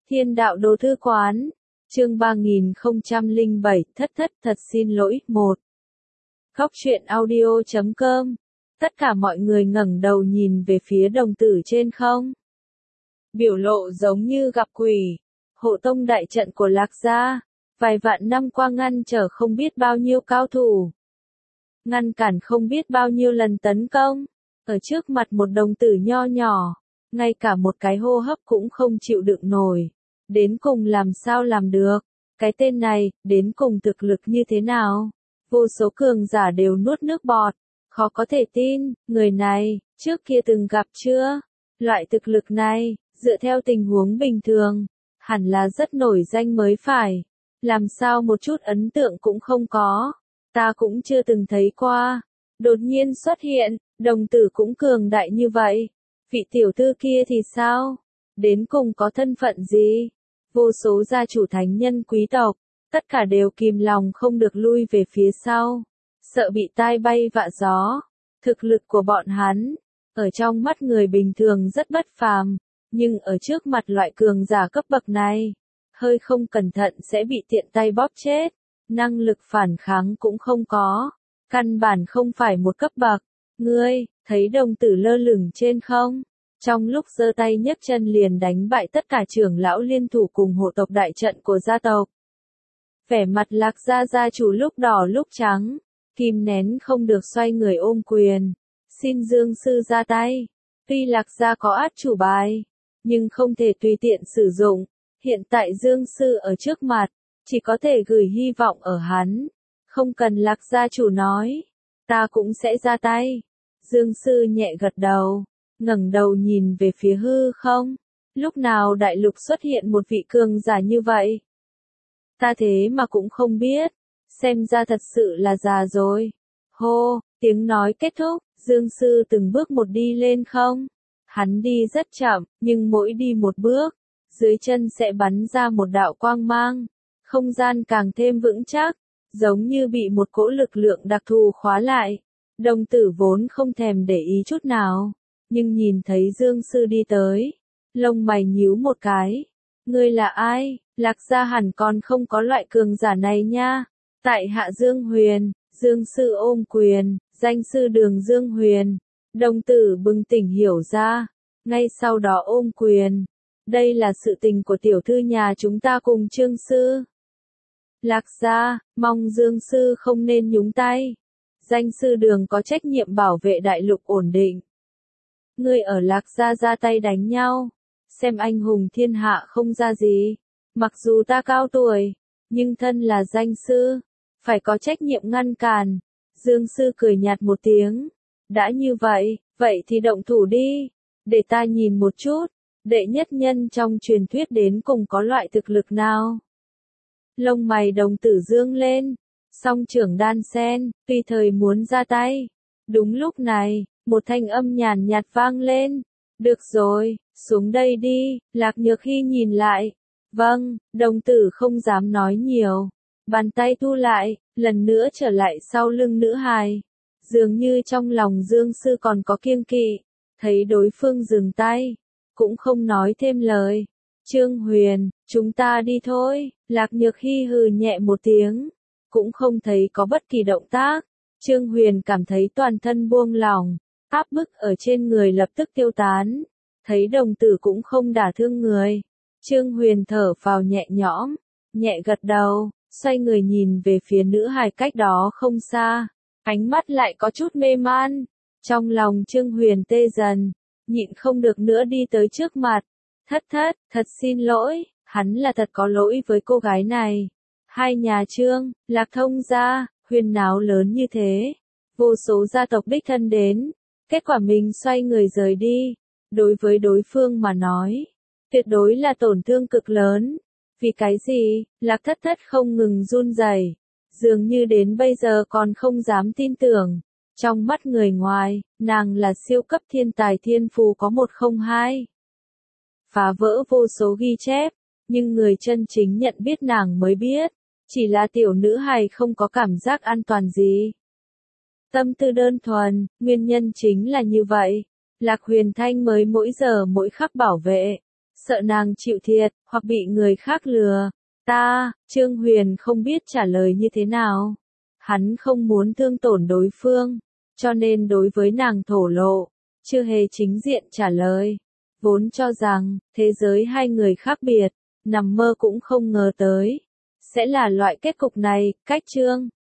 Thiên đạo đồ thư quán, chương 3007, thật xin lỗi, 1. Góc truyện audio.com. Tất cả mọi người ngẩng đầu nhìn về phía đồng tử trên không. Biểu lộ giống như gặp quỷ. Hộ tông đại trận của Lạc gia, vài vạn năm qua ngăn trở không biết bao nhiêu cao thủ. Ngăn cản không biết bao nhiêu lần tấn công. Ở trước mặt một đồng tử nho nhỏ, ngay cả một cái hô hấp cũng không chịu đựng nổi. Đến cùng làm sao làm được? Cái tên này, đến cùng thực lực như thế nào? Vô số cường giả đều nuốt nước bọt. Khó có thể tin, người này, trước kia từng gặp chưa? Loại thực lực này, dựa theo tình huống bình thường, hẳn là rất nổi danh mới phải. Làm sao một chút ấn tượng cũng không có? Ta cũng chưa từng thấy qua. Đột nhiên xuất hiện, đồng tử cũng cường đại như vậy. Vị tiểu thư kia thì sao? Đến cùng có thân phận gì? Vô số gia chủ thánh nhân quý tộc, tất cả đều kìm lòng không được lui về phía sau, sợ bị tai bay vạ gió. Thực lực của bọn hắn, ở trong mắt người bình thường rất bất phàm, nhưng ở trước mặt loại cường giả cấp bậc này, hơi không cẩn thận sẽ bị tiện tay bóp chết, năng lực phản kháng cũng không có, căn bản không phải một cấp bậc. Ngươi, thấy đồng tử lơ lửng trên không? Trong lúc giơ tay nhấc chân liền đánh bại tất cả trưởng lão liên thủ cùng hộ tộc đại trận của gia tộc. Vẻ mặt Lạc gia gia chủ lúc đỏ lúc trắng, kìm nén không được xoay người ôm quyền, xin Dương sư ra tay. Tuy Lạc gia có át chủ bài, nhưng không thể tùy tiện sử dụng. Hiện tại Dương sư ở trước mặt, chỉ có thể gửi hy vọng ở hắn. Không cần Lạc gia chủ nói, ta cũng sẽ ra tay. Dương sư nhẹ gật đầu, ngẩng đầu nhìn về phía hư không. Lúc nào đại lục xuất hiện một vị cường giả như vậy? Ta thế mà cũng không biết, xem ra thật sự là già rồi. Hô, tiếng nói kết thúc, Dương sư từng bước một đi lên không. Hắn đi rất chậm, nhưng mỗi đi một bước, dưới chân sẽ bắn ra một đạo quang mang. Không gian càng thêm vững chắc, giống như bị một cỗ lực lượng đặc thù khóa lại. Đồng tử vốn không thèm để ý chút nào, nhưng nhìn thấy Dương sư đi tới, lông mày nhíu một cái. Ngươi là ai? Lạc gia hẳn còn không có loại cường giả này nha. Tại hạ Dương Huyền. Dương sư ôm quyền, danh sư đường Dương Huyền. Đồng tử bừng tỉnh hiểu ra, ngay sau đó ôm quyền. Đây là sự tình của tiểu thư nhà chúng ta cùng Trương sư. Lạc gia, mong Dương sư không nên nhúng tay. Danh sư đường có trách nhiệm bảo vệ đại lục ổn định. Ngươi ở Lạc gia ra tay đánh nhau, xem anh hùng thiên hạ không ra gì. Mặc dù ta cao tuổi, nhưng thân là danh sư, phải có trách nhiệm ngăn cản. Dương sư cười nhạt một tiếng. Đã như vậy, vậy thì động thủ đi. Để ta nhìn một chút, đệ nhất nhân trong truyền thuyết đến cùng có loại thực lực nào. Lông mày đồng tử dương lên, song trưởng đan sen, tùy thời muốn ra tay. Đúng lúc này, một thanh âm nhàn nhạt vang lên. Được rồi, xuống đây đi. Lạc Nhược Hy nhìn lại. Vâng, đồng tử không dám nói nhiều. Bàn tay thu lại, lần nữa trở lại sau lưng nữ hài. Dường như trong lòng Dương sư còn có kiêng kỵ. Thấy đối phương dừng tay, cũng không nói thêm lời. Trương Huyền, chúng ta đi thôi. Lạc Nhược Hy hừ nhẹ một tiếng, cũng không thấy có bất kỳ động tác. Trương Huyền cảm thấy toàn thân buông lỏng, áp bức ở trên người lập tức tiêu tán. Thấy đồng tử cũng không đả thương người, Trương Huyền thở phào nhẹ nhõm, nhẹ gật đầu, xoay người nhìn về phía nữ hài cách đó không xa. Ánh mắt lại có chút mê man. Trong lòng Trương Huyền tê dần, nhịn không được nữa đi tới trước mặt. Thật xin lỗi, hắn là thật có lỗi với cô gái này. Hai nhà Trương, Lạc thông gia, huyên náo lớn như thế. Vô số gia tộc đích thân đến. Kết quả mình xoay người rời đi. Đối với đối phương mà nói, tuyệt đối là tổn thương cực lớn. Vì cái gì? Lạc thất không ngừng run rẩy, dường như đến bây giờ còn không dám tin tưởng. Trong mắt người ngoài, nàng là siêu cấp thiên tài thiên phú có 102. Phá vỡ vô số ghi chép, nhưng người chân chính nhận biết nàng mới biết, chỉ là tiểu nữ hài không có cảm giác an toàn gì. Tâm tư đơn thuần, nguyên nhân chính là như vậy. Lạc Huyền Thanh mới mỗi giờ mỗi khắc bảo vệ, sợ nàng chịu thiệt, hoặc bị người khác lừa. Trương Huyền không biết trả lời như thế nào. Hắn không muốn thương tổn đối phương, cho nên đối với nàng thổ lộ, chưa hề chính diện trả lời. Vốn cho rằng, thế giới hai người khác biệt, nằm mơ cũng không ngờ tới. Sẽ là loại kết cục này, cách Trương